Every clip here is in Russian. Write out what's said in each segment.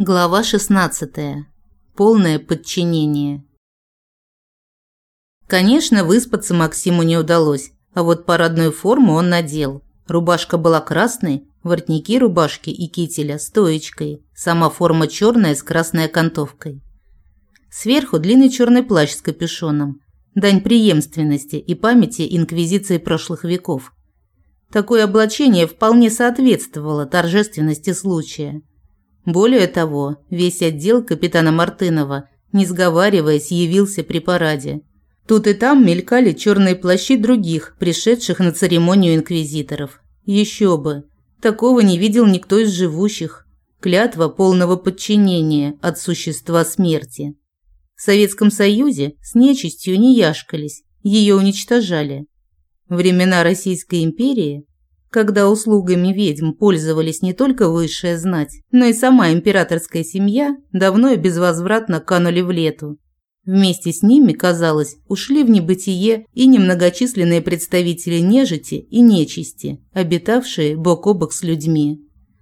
Глава 16. Полное подчинение. Конечно, выспаться Максиму не удалось, а вот парадную форму он надел. Рубашка была красной, воротники рубашки и кителя стоечкой, сама форма черная с красной окантовкой. Сверху длинный черный плащ с капюшоном, дань преемственности и памяти инквизиции прошлых веков. Такое облачение вполне соответствовало торжественности случая. Более того, весь отдел капитана Мартынова, не сговариваясь, явился при параде. Тут и там мелькали черные плащи других, пришедших на церемонию инквизиторов. Еще бы, такого не видел никто из живущих. Клятва полного подчинения от существа смерти. В Советском Союзе с нечистью не яшкались, ее уничтожали. Времена Российской империи, когда услугами ведьм пользовались не только высшая знать, но и сама императорская семья, давно и безвозвратно канули в лету. Вместе с ними, казалось, ушли в небытие и немногочисленные представители нежити и нечисти, обитавшие бок о бок с людьми.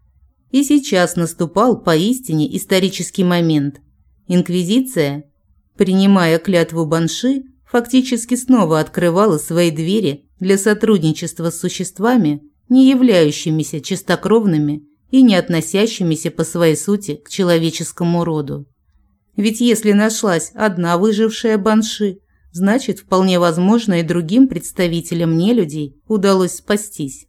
И сейчас наступал поистине исторический момент. Инквизиция, принимая клятву банши, фактически снова открывала свои двери для сотрудничества с существами, не являющимися чистокровными и не относящимися по своей сути к человеческому роду. Ведь если нашлась одна выжившая банши, значит, вполне возможно и другим представителям нелюдей удалось спастись.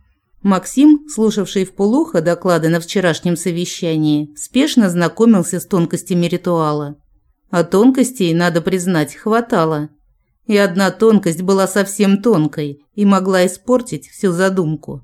Максим, слушавший вполуха доклады на вчерашнем совещании, спешно знакомился с тонкостями ритуала. А тонкостей, надо признать, хватало. И одна тонкость была совсем тонкой и могла испортить всю задумку.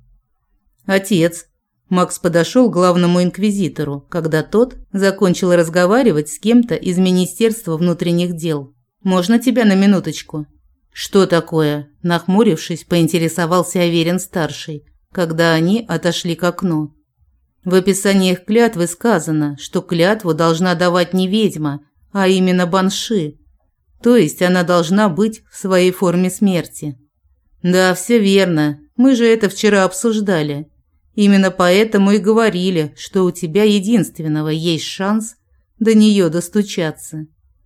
«Отец», Макс подошел к главному инквизитору, когда тот закончил разговаривать с кем-то из Министерства внутренних дел. «Можно тебя на минуточку?» «Что такое?» – нахмурившись, поинтересовался Аверин-старший, когда они отошли к окну. В описаниях клятвы сказано, что клятву должна давать не ведьма, а именно банши. То есть она должна быть в своей форме смерти. Да, все верно. Мы же это вчера обсуждали. Именно поэтому и говорили, что у тебя единственного есть шанс до нее достучаться.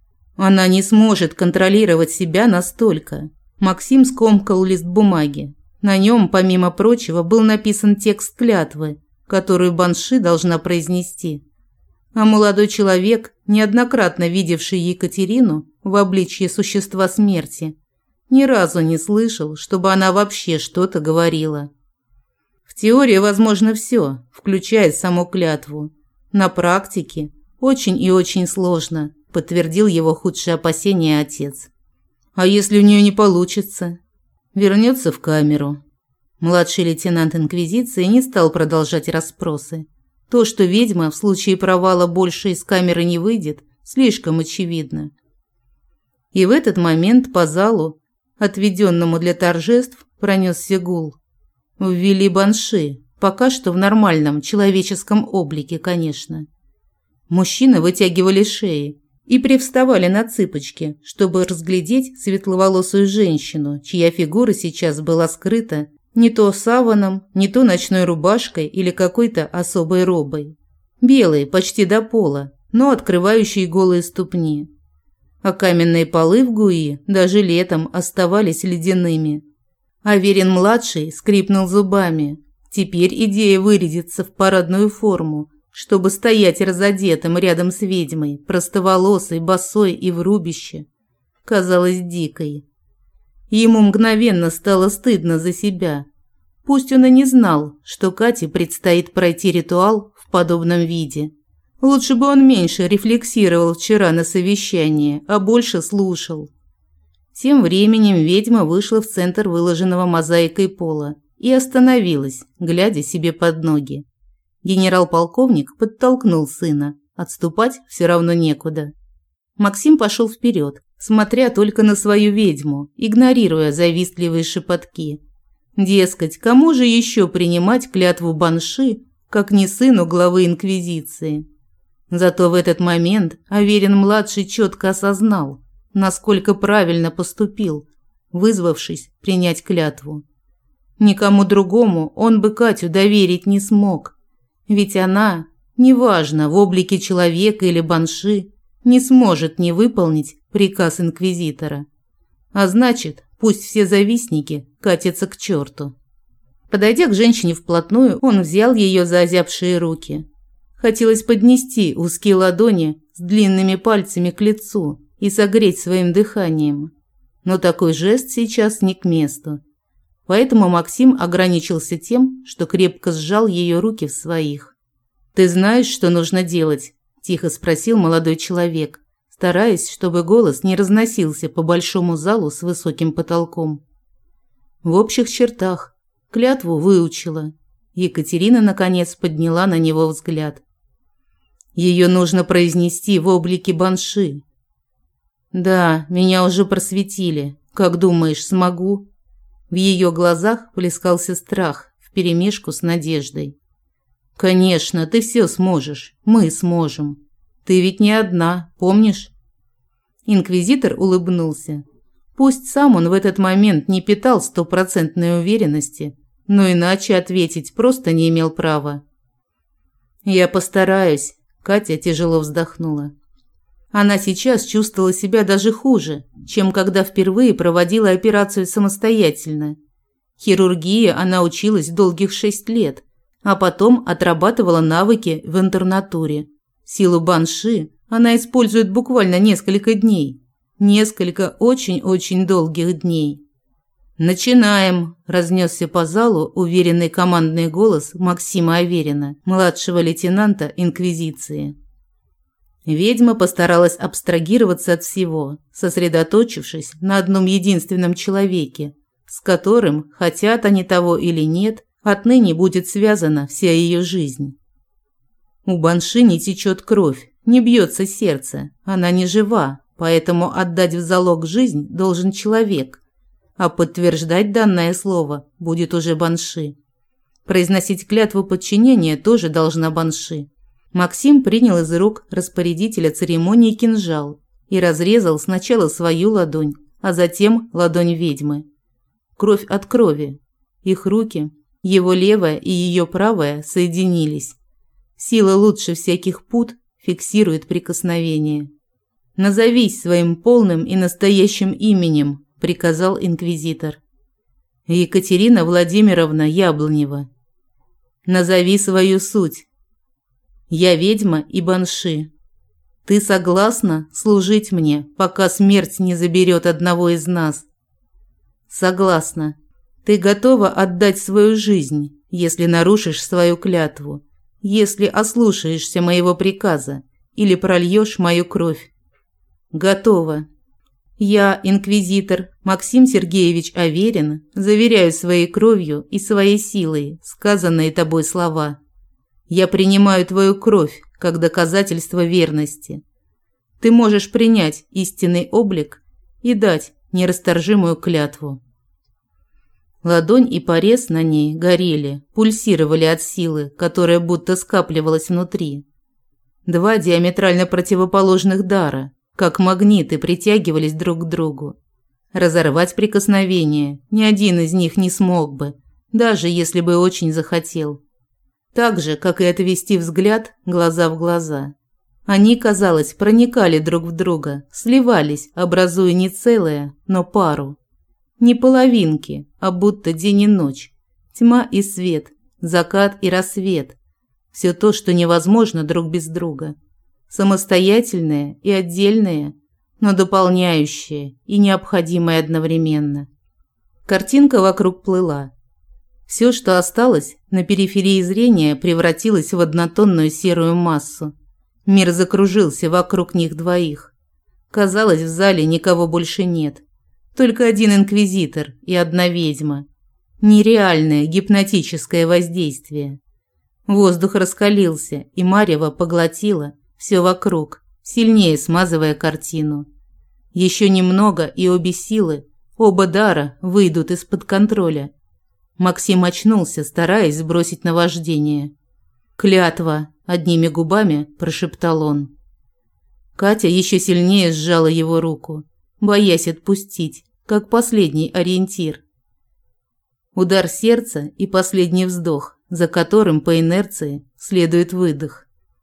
Она не сможет контролировать себя настолько. Максим скомкал лист бумаги. На нем, помимо прочего, был написан текст клятвы, которую банши должна произнести. А молодой человек, неоднократно видевший Екатерину в обличье существа смерти, ни разу не слышал, чтобы она вообще что-то говорила. В теории возможно все, включая саму клятву. На практике очень и очень сложно, подтвердил его худшие опасения отец. А если у нее не получится? Вернется в камеру. Младший лейтенант инквизиции не стал продолжать расспросы. То, что ведьма в случае провала больше из камеры не выйдет, слишком очевидно. И в этот момент по залу, отведенному для торжеств, пронесся гул. Ввели банши, пока что в нормальном человеческом облике, конечно. Мужчины вытягивали шеи и привставали на цыпочки, чтобы разглядеть светловолосую женщину, чья фигура сейчас была скрыта не то саваном, не то ночной рубашкой или какой-то особой робой. Белой, почти до пола, но открывающей голые ступни. А каменные полы в ГУИ даже летом оставались ледяными. Аверин-младший скрипнул зубами. Теперь идея вырядиться в парадную форму, чтобы стоять разодетым рядом с ведьмой, простоволосой, босой и в рубище, казалась дикой. Ему мгновенно стало стыдно за себя. Пусть он и не знал, что Кате предстоит пройти ритуал в подобном виде. Лучше бы он меньше рефлексировал вчера на совещании, а больше слушал. Тем временем ведьма вышла в центр выложенного мозаикой пола и остановилась, глядя себе под ноги. Генерал-полковник подтолкнул сына. Отступать все равно некуда. Максим пошел вперед, смотря только на свою ведьму, игнорируя завистливые шепотки. Дескать, кому же еще принимать клятву банши, как не сыну главы инквизиции? Зато в этот момент Аверин-младший четко осознал, насколько правильно поступил, вызвавшись принять клятву. Никому другому он бы Катю доверить не смог, ведь она неважно, в облике человека или банши, не сможет не выполнить приказ инквизитора. А значит, пусть все завистники катятся к черту. Подойдя к женщине вплотную, он взял ее за озябшие руки. Хотелось поднести узкие ладони с длинными пальцами к лицу и согреть своим дыханием. Но такой жест сейчас не к месту. Поэтому Максим ограничился тем, что крепко сжал ее руки в своих. «Ты знаешь, что нужно делать?» – тихо спросил молодой человек, стараясь, чтобы голос не разносился по большому залу с высоким потолком. В общих чертах. Клятву выучила. Екатерина, наконец, подняла на него взгляд. Ее нужно произнести в облике банши. Да, меня уже просветили. Как думаешь, смогу? В ее глазах плескался страх вперемешку с надеждой. Конечно, ты все сможешь. Мы сможем. Ты ведь не одна, помнишь? Инквизитор улыбнулся. Пусть сам он в этот момент не питал стопроцентной уверенности, но иначе ответить просто не имел права. «Я постараюсь», – Катя тяжело вздохнула. Она сейчас чувствовала себя даже хуже, чем когда впервые проводила операцию самостоятельно. Хирургии она училась долгих 6 лет, а потом отрабатывала навыки в интернатуре. Силу банши она использует буквально несколько дней. Несколько очень-очень долгих дней. «Начинаем!» – разнесся по залу уверенный командный голос Максима Аверина, младшего лейтенанта Инквизиции. Ведьма постаралась абстрагироваться от всего, сосредоточившись на одном единственном человеке, с которым, хотят они того или нет, отныне будет связана вся ее жизнь. У банши не течет кровь, не бьется сердце, она не жива. Поэтому отдать в залог жизнь должен человек, а подтверждать данное слово будет уже банши. Произносить клятву подчинения тоже должна банши. Максим принял из рук распорядителя церемонии кинжал и разрезал сначала свою ладонь, а затем ладонь ведьмы. Кровь от крови. Их руки, его левая и ее правая, соединились. Сила лучше всяких пут фиксирует прикосновение. «Назовись своим полным и настоящим именем», – приказал инквизитор. «Екатерина Владимировна Яблонева». «Назови свою суть». «Я ведьма и банши. Ты согласна служить мне, пока смерть не заберет одного из нас?» «Согласна. Ты готова отдать свою жизнь, если нарушишь свою клятву, если ослушаешься моего приказа или прольешь мою кровь?» «Готово. Я, инквизитор Максим Сергеевич Аверин, заверяю своей кровью и своей силой сказанные тобой слова. Я принимаю твою кровь как доказательство верности. Ты можешь принять истинный облик и дать нерасторжимую клятву». Ладонь и порез на ней горели, пульсировали от силы, которая будто скапливалась внутри. Два диаметрально противоположных дара, как магниты, притягивались друг к другу. Разорвать прикосновение ни один из них не смог бы, даже если бы очень захотел. Так же, как и отвести взгляд глаза в глаза. Они, казалось, проникали друг в друга, сливались, образуя не целое, но пару. Не половинки, а будто день и ночь, тьма и свет, закат и рассвет. Все то, что невозможно друг без друга. Самостоятельное и отдельное, но дополняющее и необходимое одновременно. Картинка вокруг плыла. Все, что осталось на периферии зрения, превратилось в однотонную серую массу. Мир закружился вокруг них двоих. Казалось, в зале никого больше нет. Только один инквизитор и одна ведьма. Нереальное гипнотическое воздействие. Воздух раскалился, и марево поглотило все вокруг, сильнее смазывая картину. Еще немного, и обе силы, оба дара выйдут из-под контроля. Максим очнулся, стараясь сбросить наваждение. «Клятва!» – одними губами прошептал он. Катя еще сильнее сжала его руку, боясь отпустить, как последний ориентир. Удар сердца и последний вздох, за которым по инерции следует выдох.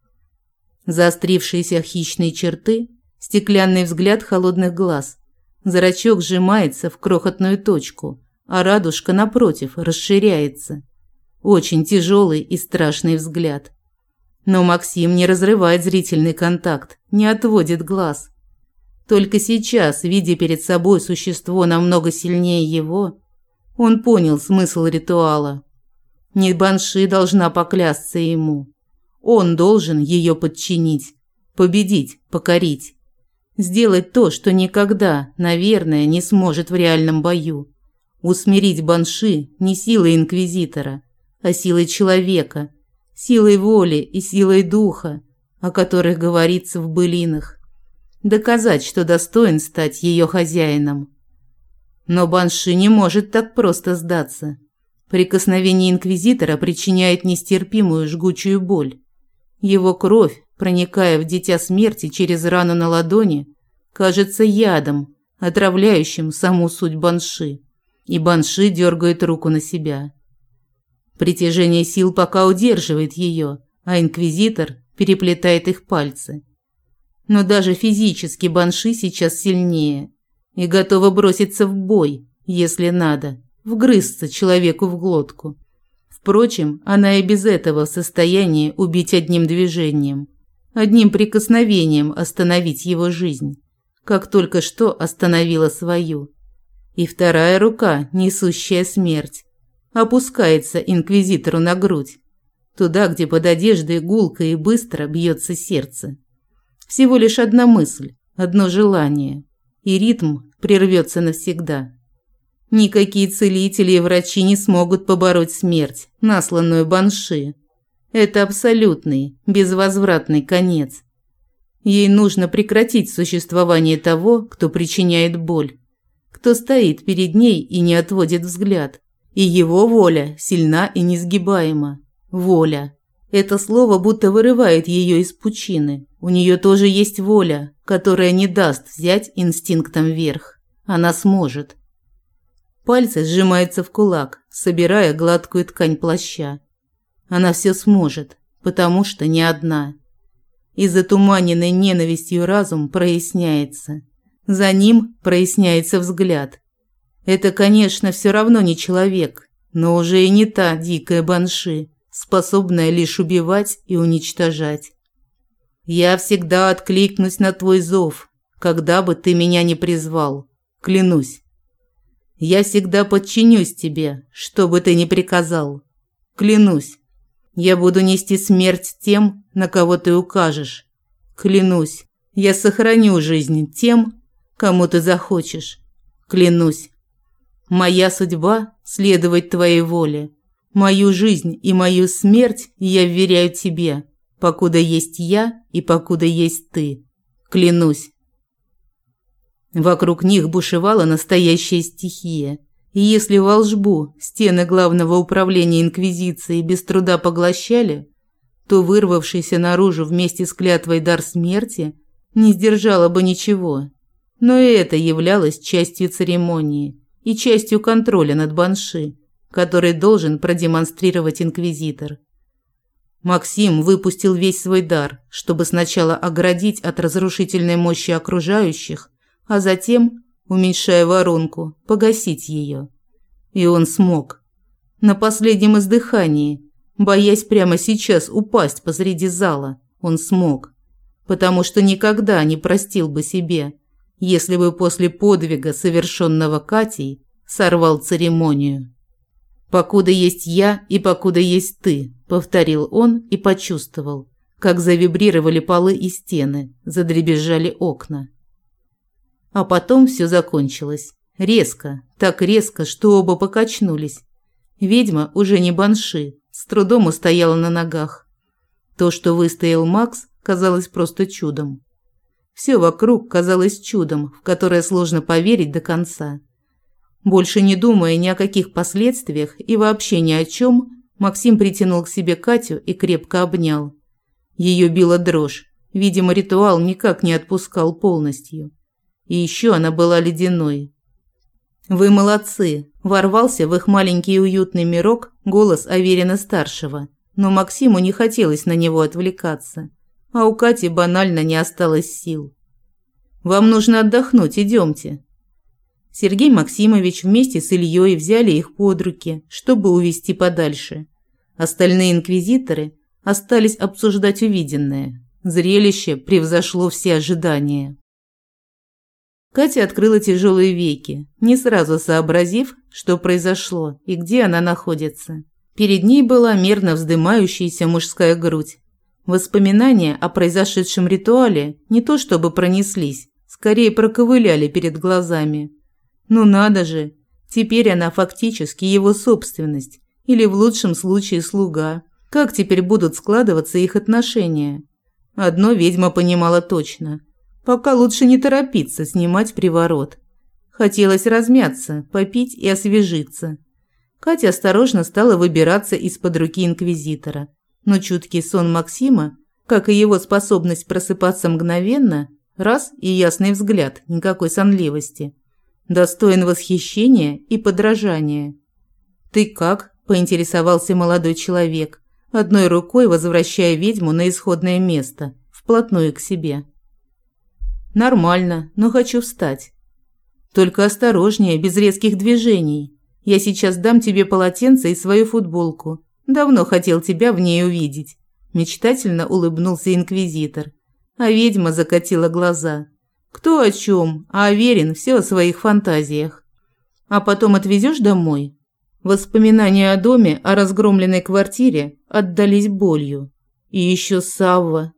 Заострившиеся хищные черты, стеклянный взгляд холодных глаз. Зрачок сжимается в крохотную точку, а радужка, напротив, расширяется. Очень тяжелый и страшный взгляд. Но Максим не разрывает зрительный контакт, не отводит глаз. Только сейчас, видя перед собой существо намного сильнее его, он понял смысл ритуала. Не банши должна поклясться ему. Он должен ее подчинить, победить, покорить. Сделать то, что никогда, наверное, не сможет в реальном бою. Усмирить банши не силой инквизитора, а силой человека, силой воли и силой духа, о которых говорится в былинах. Доказать, что достоин стать ее хозяином. Но банши не может так просто сдаться. Прикосновение инквизитора причиняет нестерпимую жгучую боль. Его кровь, проникая в дитя смерти через рану на ладони, кажется ядом, отравляющим саму суть банши. И банши дергает руку на себя. Притяжение сил пока удерживает ее, а инквизитор переплетает их пальцы. Но даже физически банши сейчас сильнее и готова броситься в бой, если надо, вгрызться человеку в глотку. Впрочем, она и без этого в состоянии убить одним движением, одним прикосновением остановить его жизнь, как только что остановила свою. И вторая рука, несущая смерть, опускается инквизитору на грудь, туда, где под одеждой гулко и быстро бьется сердце. Всего лишь одна мысль, одно желание, и ритм прервется навсегда. Никакие целители и врачи не смогут побороть смерть, насланную банши. Это абсолютный, безвозвратный конец. Ей нужно прекратить существование того, кто причиняет боль, кто стоит перед ней и не отводит взгляд. И его воля сильна и несгибаема. Воля. Это слово будто вырывает ее из пучины. У нее тоже есть воля, которая не даст взять инстинктом верх. Она сможет. Пальцы сжимаются в кулак, собирая гладкую ткань плаща. Она все сможет, потому что не одна. И затуманенный ненавистью разум проясняется. За ним проясняется взгляд. Это, конечно, все равно не человек, но уже и не та дикая банши, способная лишь убивать и уничтожать. Я всегда откликнусь на твой зов, когда бы ты меня ни призвал, клянусь. Я всегда подчинюсь тебе, что бы ты ни приказал, клянусь. Я буду нести смерть тем, на кого ты укажешь, клянусь. Я сохраню жизнь тем, кому ты захочешь, клянусь. Моя судьба – следовать твоей воле. Мою жизнь и мою смерть я вверяю тебе, покуда есть я и покуда есть ты. Клянусь. Вокруг них бушевала настоящая стихия. И если волшбу стены главного управления Инквизиции без труда поглощали, то вырвавшийся наружу вместе с клятвой дар смерти не сдержало бы ничего. Но и это являлось частью церемонии и частью контроля над банши, который должен продемонстрировать инквизитор. Максим выпустил весь свой дар, чтобы сначала оградить от разрушительной мощи окружающих, а затем, уменьшая воронку, погасить ее. И он смог. На последнем издыхании, боясь прямо сейчас упасть посреди зала, он смог. Потому что никогда не простил бы себе, если бы после подвига, совершенного Катей, сорвал церемонию. «Покуда есть я и покуда есть ты», – повторил он и почувствовал, как завибрировали полы и стены, задребезжали окна. А потом все закончилось. Резко, так резко, что оба покачнулись. Ведьма, уже не банши, с трудом устояла на ногах. То, что выстоял Макс, казалось просто чудом. Все вокруг казалось чудом, в которое сложно поверить до конца. Больше не думая ни о каких последствиях и вообще ни о чем, Максим притянул к себе Катю и крепко обнял. Ее била дрожь. Видимо, ритуал никак не отпускал полностью. И еще она была ледяной. «Вы молодцы!» – ворвался в их маленький уютный мирок голос Аверина-старшего. Но Максиму не хотелось на него отвлекаться. а у Кати банально не осталось сил. «Вам нужно отдохнуть, идемте». Сергей Максимович вместе с Ильей взяли их под руки, чтобы увести подальше. Остальные инквизиторы остались обсуждать увиденное. Зрелище превзошло все ожидания. Катя открыла тяжелые веки, не сразу сообразив, что произошло и где она находится. Перед ней была мерно вздымающаяся мужская грудь. Воспоминания о произошедшем ритуале не то чтобы пронеслись, скорее проковыляли перед глазами. Ну надо же, теперь она фактически его собственность, или в лучшем случае слуга. Как теперь будут складываться их отношения? Одно ведьма понимала точно. Пока лучше не торопиться снимать приворот. Хотелось размяться, попить и освежиться. Катя осторожно стала выбираться из-под руки инквизитора. Но чуткий сон Максима, как и его способность просыпаться мгновенно, раз и ясный взгляд, никакой сонливости, достоин восхищения и подражания. «Ты как?» – поинтересовался молодой человек, одной рукой возвращая ведьму на исходное место, вплотную к себе. «Нормально, но хочу встать. Только осторожнее, без резких движений. Я сейчас дам тебе полотенце и свою футболку. Давно хотел тебя в ней увидеть», – мечтательно улыбнулся инквизитор. А ведьма закатила глаза. Кто о чем, а Аверин все о своих фантазиях. «А потом отвезешь домой?» Воспоминания о доме, о разгромленной квартире отдались болью. И еще Савва.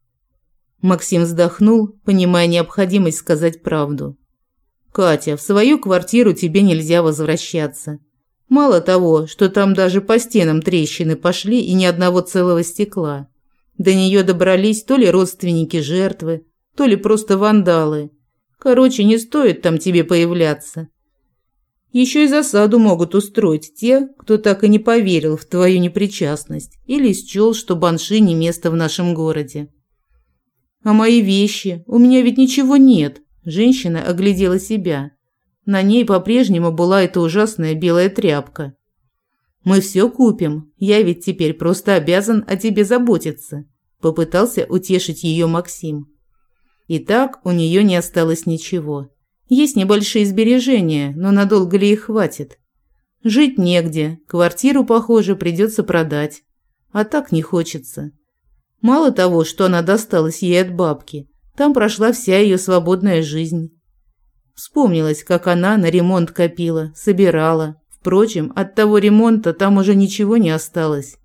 Максим вздохнул, понимая необходимость сказать правду. «Катя, в свою квартиру тебе нельзя возвращаться. Мало того, что там даже по стенам трещины пошли и ни одного целого стекла. До нее добрались то ли родственники жертвы, то ли просто вандалы. Короче, не стоит там тебе появляться. Еще и засаду могут устроить те, кто так и не поверил в твою непричастность или счел, что банши не место в нашем городе». «А мои вещи? У меня ведь ничего нет». Женщина оглядела себя. На ней по-прежнему была эта ужасная белая тряпка. «Мы все купим. Я ведь теперь просто обязан о тебе заботиться», – попытался утешить ее Максим. И так у нее не осталось ничего. Есть небольшие сбережения, но надолго ли их хватит? Жить негде, квартиру, похоже, придется продать. А так не хочется. Мало того, что она досталась ей от бабки, там прошла вся ее свободная жизнь. Вспомнилось, как она на ремонт копила, собирала. Впрочем, от того ремонта там уже ничего не осталось.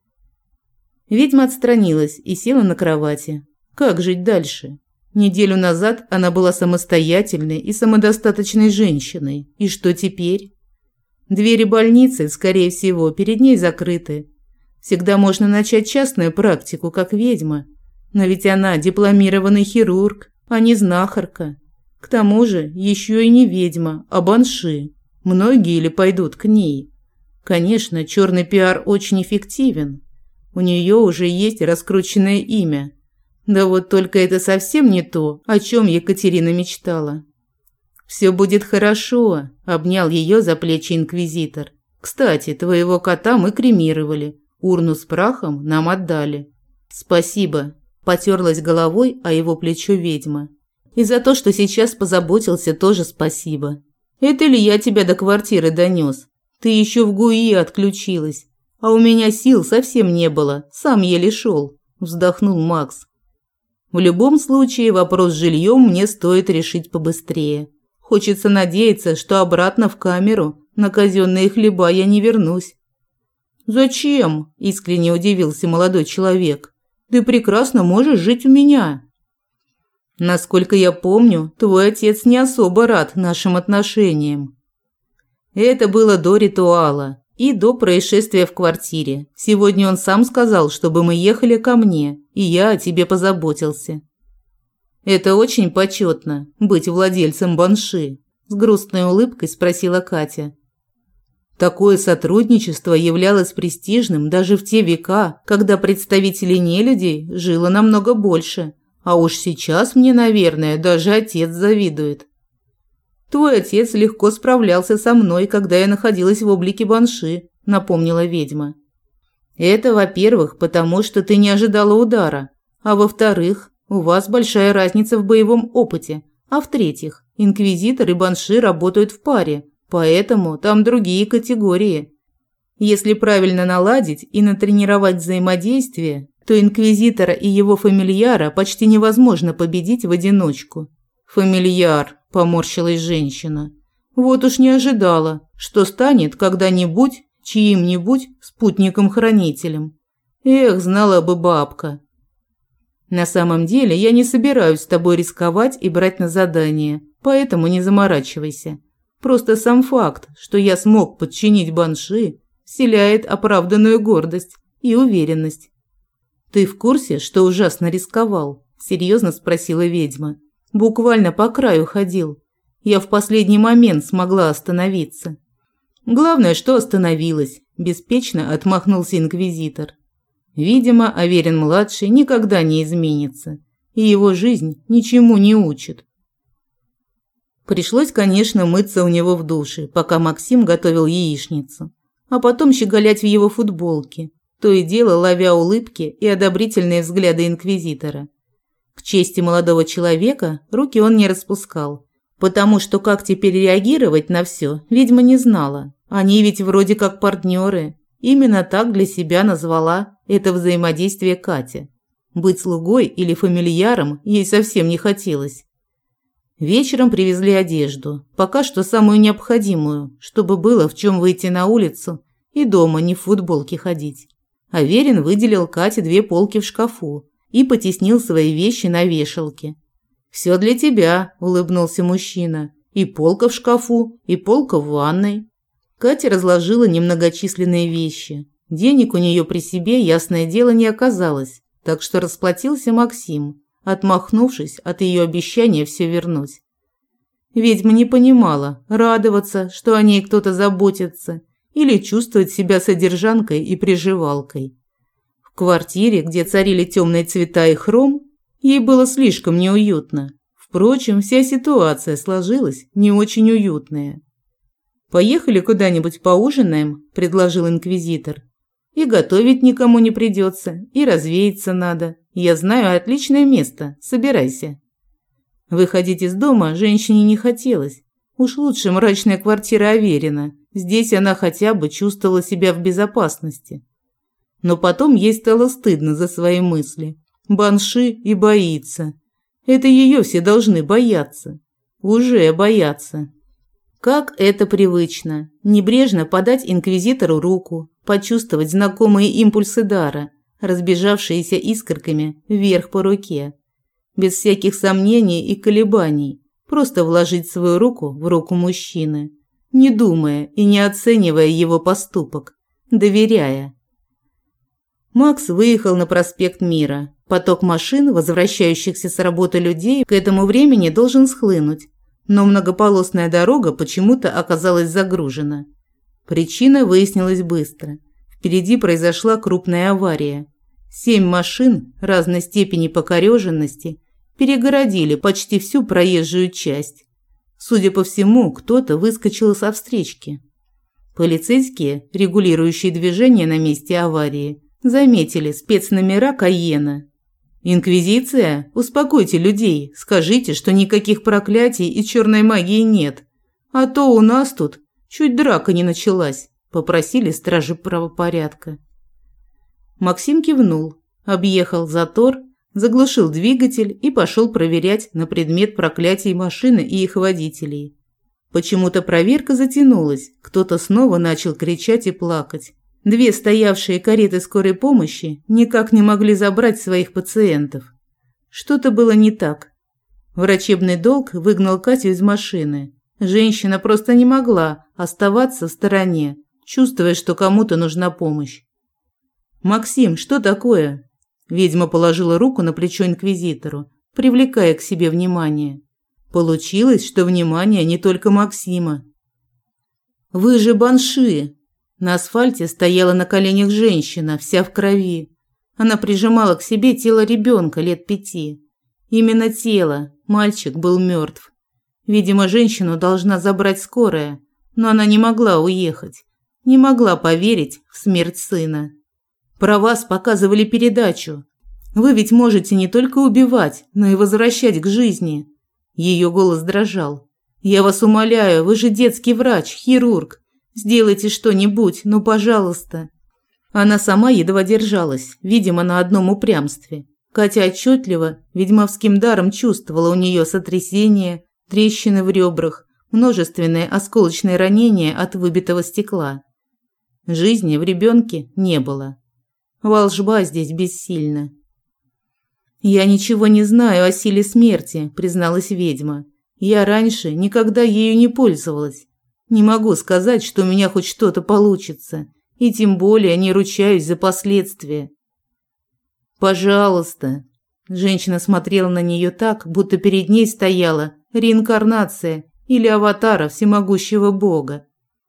Ведьма отстранилась и села на кровати. Как жить дальше? Неделю назад она была самостоятельной и самодостаточной женщиной. И что теперь? Двери больницы, скорее всего, перед ней закрыты. Всегда можно начать частную практику, как ведьма. Но ведь она дипломированный хирург, а не знахарка. К тому же еще и не ведьма, а банши. Многие ли пойдут к ней? Конечно, черный пиар очень эффективен. У нее уже есть раскрученное имя. Да вот только это совсем не то, о чем Екатерина мечтала. «Все будет хорошо», – обнял ее за плечи инквизитор. «Кстати, твоего кота мы кремировали. Урну с прахом нам отдали». «Спасибо», – потерлась головой о его плечо ведьма. «И за то, что сейчас позаботился, тоже спасибо. Это ли я тебя до квартиры донес? Ты еще в ГУИ отключилась. А у меня сил совсем не было, сам еле шел», – вздохнул Макс. «В любом случае вопрос с жильем мне стоит решить побыстрее. Хочется надеяться, что обратно в камеру на казенные хлеба я не вернусь». «Зачем?» – искренне удивился молодой человек. «Ты прекрасно можешь жить у меня». «Насколько я помню, твой отец не особо рад нашим отношениям». Это было до ритуала и до происшествия в квартире. Сегодня он сам сказал, чтобы мы ехали ко мне, и я о тебе позаботился. «Это очень почетно – быть владельцем банши», – с грустной улыбкой спросила Катя. Такое сотрудничество являлось престижным даже в те века, когда представителей нелюдей жило намного больше. А уж сейчас мне, наверное, даже отец завидует. «Твой отец легко справлялся со мной, когда я находилась в облике банши», – напомнила ведьма. «Это, во-первых, потому что ты не ожидала удара, А во-вторых, у вас большая разница в боевом опыте. А в-третьих, инквизитор и банши работают в паре, поэтому там другие категории. Если правильно наладить и натренировать взаимодействие, то инквизитора и его фамильяра почти невозможно победить в одиночку. «Фамильяр», – поморщилась женщина. «Вот уж не ожидала, что станет когда-нибудь чьим-нибудь спутником-хранителем. Эх, знала бы бабка». «На самом деле я не собираюсь с тобой рисковать и брать на задание, поэтому не заморачивайся. Просто сам факт, что я смог подчинить банши, вселяет оправданную гордость и уверенность». «Ты в курсе, что ужасно рисковал?» – серьезно спросила ведьма. «Буквально по краю ходил. Я в последний момент смогла остановиться». «Главное, что остановилась», – беспечно отмахнулся инквизитор. «Видимо, Аверин-младший никогда не изменится, и его жизнь ничему не учит». Пришлось, конечно, мыться у него в душе, пока Максим готовил яичницу, а потом щеголять в его футболке, то и дело ловя улыбки и одобрительные взгляды инквизитора. К чести молодого человека руки он не распускал, потому что как теперь реагировать на все, ведьма не знала. Они ведь вроде как партнеры. Именно так для себя назвала это взаимодействие Катя. Быть слугой или фамильяром ей совсем не хотелось. Вечером привезли одежду, пока что самую необходимую, чтобы было в чем выйти на улицу и дома не в футболке ходить. Аверин выделил Кате 2 полки в шкафу и потеснил свои вещи на вешалке. «Все для тебя», – улыбнулся мужчина. «И полка в шкафу, и полка в ванной». Катя разложила немногочисленные вещи. Денег у нее при себе, ясное дело, не оказалось, так что расплатился Максим, отмахнувшись от ее обещания все вернуть. Ведьма не понимала, радоваться, что о ней кто-то заботится, или чувствовать себя содержанкой и приживалкой. В квартире, где царили темные цвета и хром, ей было слишком неуютно. Впрочем, вся ситуация сложилась не очень уютная. «Поехали куда-нибудь поужинаем», – предложил инквизитор. «И готовить никому не придется, и развеяться надо. Я знаю отличное место, собирайся». Выходить из дома женщине не хотелось. Уж лучше мрачная квартира Аверина. Здесь она хотя бы чувствовала себя в безопасности. Но потом ей стало стыдно за свои мысли. Банши и боится. Это ее все должны бояться. Уже боятся. Как это привычно. Небрежно подать инквизитору руку, почувствовать знакомые импульсы дара, разбежавшиеся искорками вверх по руке. Без всяких сомнений и колебаний. Просто вложить свою руку в руку мужчины, не думая и не оценивая его поступок, доверяя. Макс выехал на проспект Мира. Поток машин, возвращающихся с работы людей, к этому времени должен схлынуть, но многополосная дорога почему-то оказалась загружена. Причина выяснилась быстро. Впереди произошла крупная авария. 7 машин разной степени покореженности перегородили почти всю проезжую часть. Судя по всему, кто-то выскочил со встречки. Полицейские, регулирующие движение на месте аварии, заметили спецномера Кайена. «Инквизиция? Успокойте людей, скажите, что никаких проклятий и черной магии нет. А то у нас тут чуть драка не началась», – попросили стражи правопорядка. Максим кивнул, объехал затор, заглушил двигатель и пошел проверять на предмет проклятий машины и их водителей. Почему-то проверка затянулась, кто-то снова начал кричать и плакать. 2 стоявшие кареты скорой помощи никак не могли забрать своих пациентов. Что-то было не так. Врачебный долг выгнал Катю из машины. Женщина просто не могла оставаться в стороне, чувствуя, что кому-то нужна помощь. «Максим, что такое?» Ведьма положила руку на плечо инквизитору, привлекая к себе внимание. Получилось, что внимание не только Максима. «Вы же банши!» На асфальте стояла на коленях женщина, вся в крови. Она прижимала к себе тело ребенка лет 5. Именно тело, мальчик был мертв. Видимо, женщину должна забрать скорая, но она не могла уехать, не могла поверить в смерть сына. «Про вас показывали передачу. Вы ведь можете не только убивать, но и возвращать к жизни». Ее голос дрожал. «Я вас умоляю, вы же детский врач, хирург. Сделайте что-нибудь, ну, пожалуйста». Она сама едва держалась, видимо, на одном упрямстве. Катя отчетливо, ведьмовским даром чувствовала у нее сотрясение, трещины в ребрах, множественные осколочные ранения от выбитого стекла. Жизни в ребенке не было. Волжба здесь бессильна. «Я ничего не знаю о силе смерти», – призналась ведьма. «Я раньше никогда ею не пользовалась. Не могу сказать, что у меня хоть что-то получится, и тем более не ручаюсь за последствия». «Пожалуйста». Женщина смотрела на нее так, будто перед ней стояла реинкарнация или аватара всемогущего бога.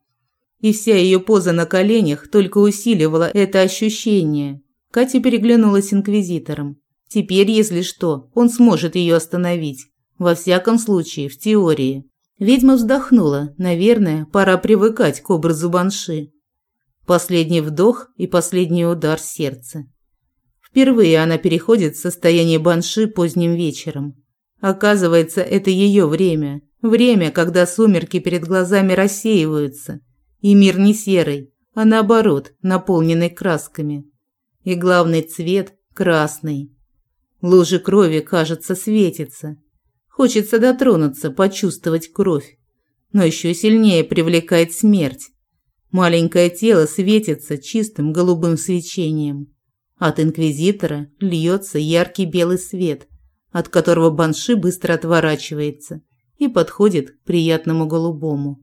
И вся ее поза на коленях только усиливала это ощущение. Катя переглянулась с инквизитором. Теперь, если что, он сможет ее остановить. Во всяком случае, в теории. Ведьма вздохнула. Наверное, пора привыкать к образу банши. Последний вдох и последний удар сердца. Впервые она переходит в состояние банши поздним вечером. Оказывается, это ее время. Время, когда сумерки перед глазами рассеиваются. И мир не серый, а наоборот, наполненный красками. И главный цвет – красный. Лужи крови, кажется, светятся. Хочется дотронуться, почувствовать кровь. Но еще сильнее привлекает смерть. Маленькое тело светится чистым голубым свечением. От инквизитора льется яркий белый свет, от которого банши быстро отворачивается и подходит к приятному голубому.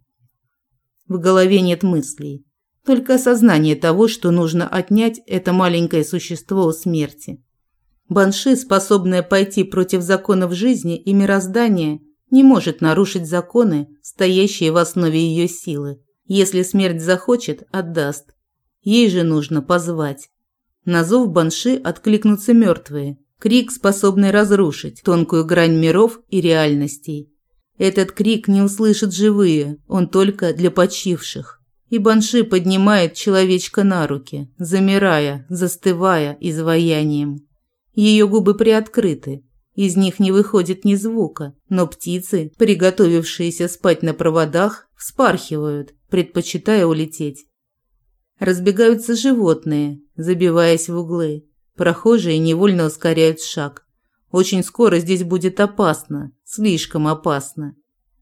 В голове нет мыслей, только осознание того, что нужно отнять это маленькое существо у смерти. Банши, способная пойти против законов жизни и мироздания, не может нарушить законы, стоящие в основе ее силы. Если смерть захочет, отдаст. Ей же нужно позвать. На зов банши откликнутся мертвые. Крик, способный разрушить тонкую грань миров и реальностей. Этот крик не услышат живые, он только для почивших. И банши поднимает человечка на руки, замирая, застывая изваянием. Ее губы приоткрыты, из них не выходит ни звука, но птицы, приготовившиеся спать на проводах, вспархивают, предпочитая улететь. Разбегаются животные, забиваясь в углы. Прохожие невольно ускоряют шаг. Очень скоро здесь будет опасно, слишком опасно.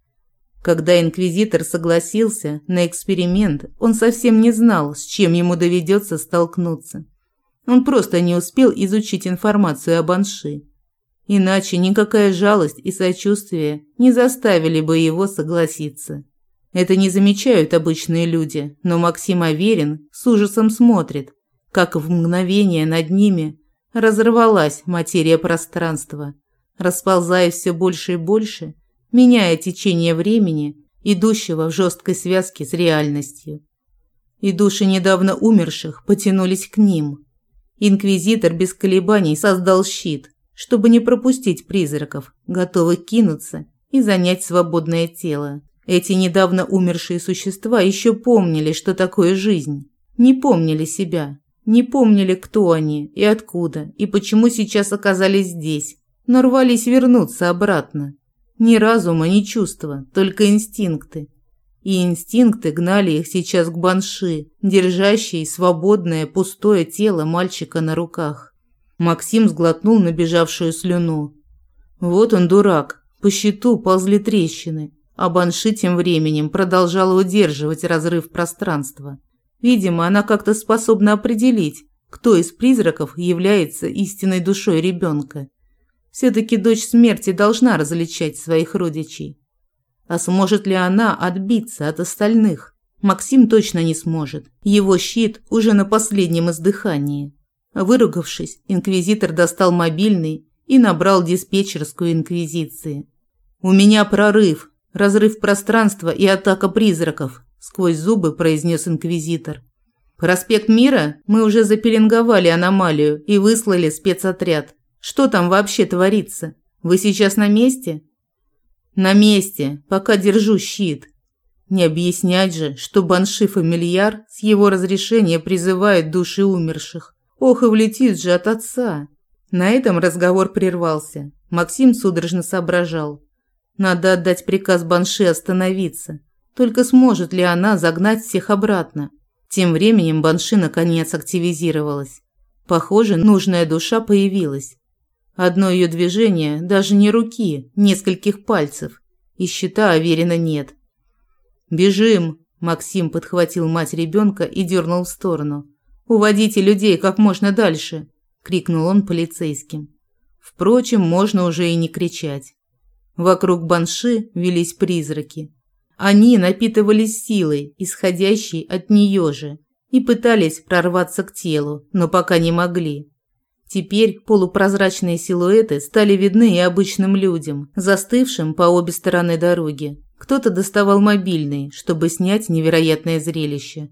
Когда инквизитор согласился на эксперимент, он совсем не знал, с чем ему доведется столкнуться. Он просто не успел изучить информацию о банши. Иначе никакая жалость и сочувствие не заставили бы его согласиться. Это не замечают обычные люди, но Максим Аверин с ужасом смотрит, как в мгновение над ними разорвалась материя пространства, расползаясь все больше и больше, меняя течение времени, идущего в жесткой связке с реальностью. И души недавно умерших потянулись к ним. Инквизитор без колебаний создал щит, чтобы не пропустить призраков, готовых кинуться и занять свободное тело. Эти недавно умершие существа еще помнили, что такое жизнь. Не помнили себя, не помнили, кто они и откуда, и почему сейчас оказались здесь, но рвались вернуться обратно. Ни разума, ни чувства, только инстинкты. И инстинкты гнали их сейчас к банши, держащей свободное пустое тело мальчика на руках. Максим сглотнул набежавшую слюну. Вот он дурак, по щиту ползли трещины, а банши тем временем продолжала удерживать разрыв пространства. Видимо, она как-то способна определить, кто из призраков является истинной душой ребенка. Все-таки дочь смерти должна различать своих родичей. А сможет ли она отбиться от остальных? Максим точно не сможет. Его щит уже на последнем издыхании. Выругавшись, инквизитор достал мобильный и набрал диспетчерскую инквизиции. «У меня прорыв, разрыв пространства и атака призраков», – сквозь зубы произнес инквизитор. «Проспект Мира? Мы уже запеленговали аномалию и выслали спецотряд. Что там вообще творится? Вы сейчас на месте?» «На месте, пока держу щит». Не объяснять же, что банши-фамильяр с его разрешения призывает души умерших. Ох, и влетит же от отца. На этом разговор прервался. Максим судорожно соображал. Надо отдать приказ Банши остановиться. Только сможет ли она загнать всех обратно? Тем временем Банши наконец активизировалась. Похоже, нужная душа появилась. Одно ее движение, даже не руки, нескольких пальцев. И щита Аверина нет. «Бежим!» – Максим подхватил мать ребенка и дернул в сторону. «Уводите людей как можно дальше!» – крикнул он полицейским. Впрочем, можно уже и не кричать. Вокруг Банши велись призраки. Они напитывались силой, исходящей от нее же, и пытались прорваться к телу, но пока не могли. Теперь полупрозрачные силуэты стали видны и обычным людям, застывшим по обе стороны дороги. Кто-то доставал мобильный, чтобы снять невероятное зрелище.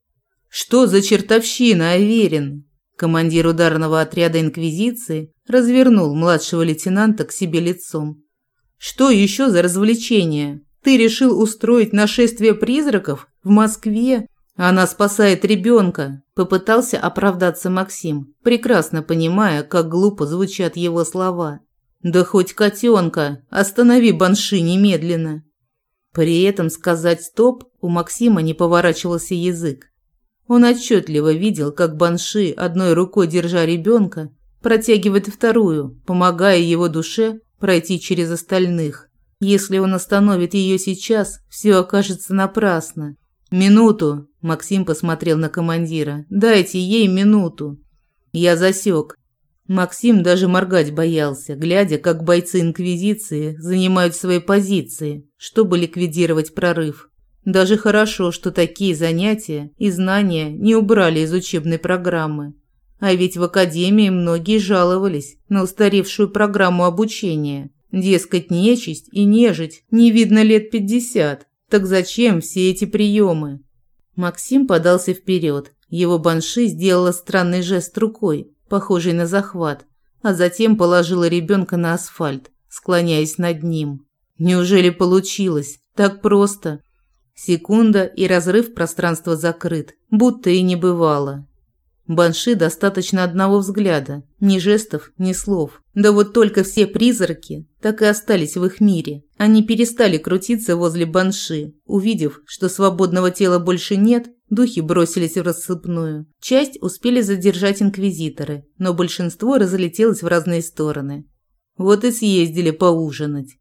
«Что за чертовщина, Аверин?» Командир ударного отряда Инквизиции развернул младшего лейтенанта к себе лицом. «Что еще за развлечение? Ты решил устроить нашествие призраков в Москве? Она спасает ребенка», – попытался оправдаться Максим, прекрасно понимая, как глупо звучат его слова. «Да хоть котенка, останови Банши немедленно». При этом сказать «стоп» у Максима не поворачивался язык. Он отчетливо видел, как Банши, одной рукой держа ребенка, протягивает вторую, помогая его душе пройти через остальных. Если он остановит ее сейчас, все окажется напрасно. «Минуту», – Максим посмотрел на командира, – «дайте ей минуту». Я засек. Максим даже моргать боялся, глядя, как бойцы Инквизиции занимают свои позиции, чтобы ликвидировать прорыв. Даже хорошо, что такие занятия и знания не убрали из учебной программы. А ведь в академии многие жаловались на устаревшую программу обучения. Дескать, нечисть и нежить не видно лет 50. Так зачем все эти приемы? Максим подался вперед. Его Банши сделала странный жест рукой, похожий на захват, а затем положила ребенка на асфальт, склоняясь над ним. Неужели получилось? Так просто? Секунда, и разрыв пространства закрыт, будто и не бывало. Банши достаточно одного взгляда, ни жестов, ни слов. Да вот только все призраки так и остались в их мире. Они перестали крутиться возле Банши. Увидев, что свободного тела больше нет, духи бросились в рассыпную. Часть успели задержать инквизиторы, но большинство разлетелось в разные стороны. Вот и съездили поужинать.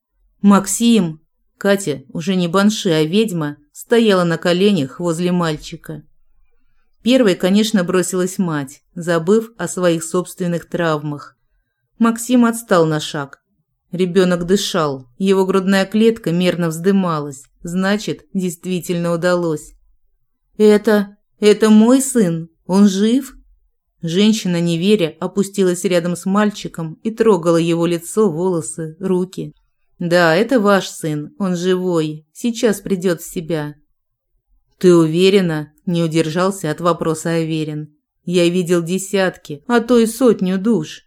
«Максим!» Катя, уже не Банши, а ведьма, стояла на коленях возле мальчика. Первой, конечно, бросилась мать, забыв о своих собственных травмах. Максим отстал на шаг. Ребенок дышал, его грудная клетка мерно вздымалась. Значит, действительно удалось. «Это мой сын? Он жив?» Женщина, не веря, опустилась рядом с мальчиком и трогала его лицо, волосы, руки. «Да, это ваш сын, он живой, сейчас придет в себя». «Ты уверена?» – не удержался от вопроса Аверин. «Я видел десятки, а то и сотню душ».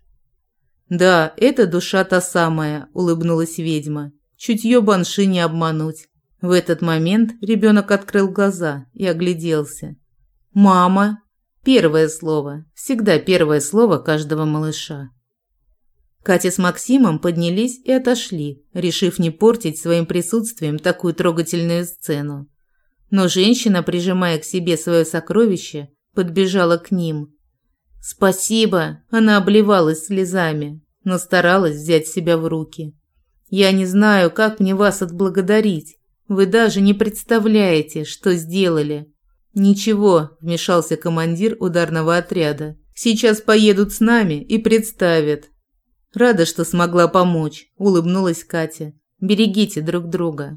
«Да, это душа та самая», – улыбнулась ведьма. «Чутье Банши не обмануть». В этот момент ребенок открыл глаза и огляделся. «Мама». Первое слово. Всегда первое слово каждого малыша. Катя с Максимом поднялись и отошли, решив не портить своим присутствием такую трогательную сцену. Но женщина, прижимая к себе свое сокровище, подбежала к ним. «Спасибо!» – она обливалась слезами, но старалась взять себя в руки. «Я не знаю, как мне вас отблагодарить. Вы даже не представляете, что сделали». «Ничего», – вмешался командир ударного отряда. «Сейчас поедут с нами и представят». «Рада, что смогла помочь», – улыбнулась Катя. «Берегите друг друга».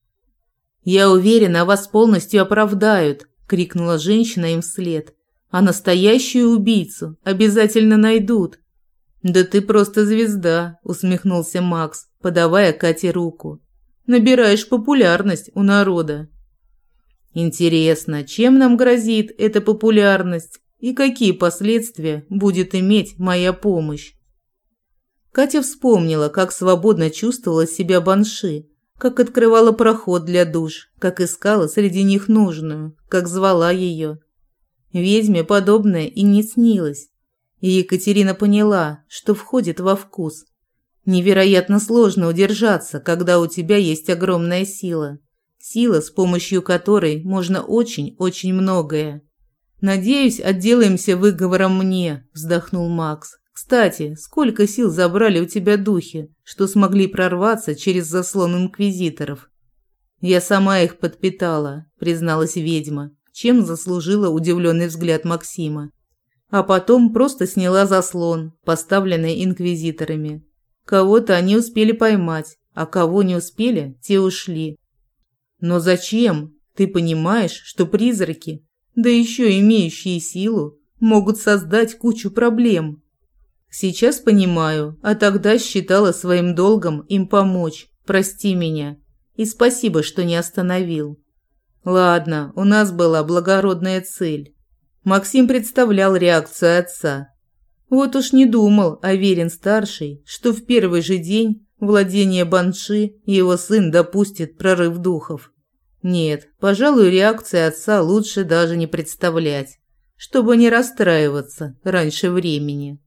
«Я уверена, вас полностью оправдают», – крикнула женщина им вслед. «А настоящую убийцу обязательно найдут». «Да ты просто звезда», – усмехнулся Макс, подавая Кате руку. «Набираешь популярность у народа». «Интересно, чем нам грозит эта популярность и какие последствия будет иметь моя помощь?» Катя вспомнила, как свободно чувствовала себя Банши, как открывала проход для душ, как искала среди них нужную, как звала ее. Ведьме подобное и не снилось. И Екатерина поняла, что входит во вкус. Невероятно сложно удержаться, когда у тебя есть огромная сила. Сила, с помощью которой можно очень-очень многое. «Надеюсь, отделаемся выговором мне», – вздохнул Макс. «Кстати, сколько сил забрали у тебя духи, что смогли прорваться через заслон инквизиторов?» «Я сама их подпитала», – призналась ведьма, чем заслужила удивленный взгляд Максима. А потом просто сняла заслон, поставленный инквизиторами. Кого-то они успели поймать, а кого не успели, те ушли. Но зачем? Ты понимаешь, что призраки, да еще имеющие силу, могут создать кучу проблем? Сейчас понимаю, а тогда считала своим долгом им помочь. Прости меня. И спасибо, что не остановил. Ладно, у нас была благородная цель. Максим представлял реакцию отца. Вот уж не думал Аверин-старший, что в первый же день владения Банши его сын допустит прорыв духов. Нет, пожалуй, реакции отца лучше даже не представлять, чтобы не расстраиваться раньше времени.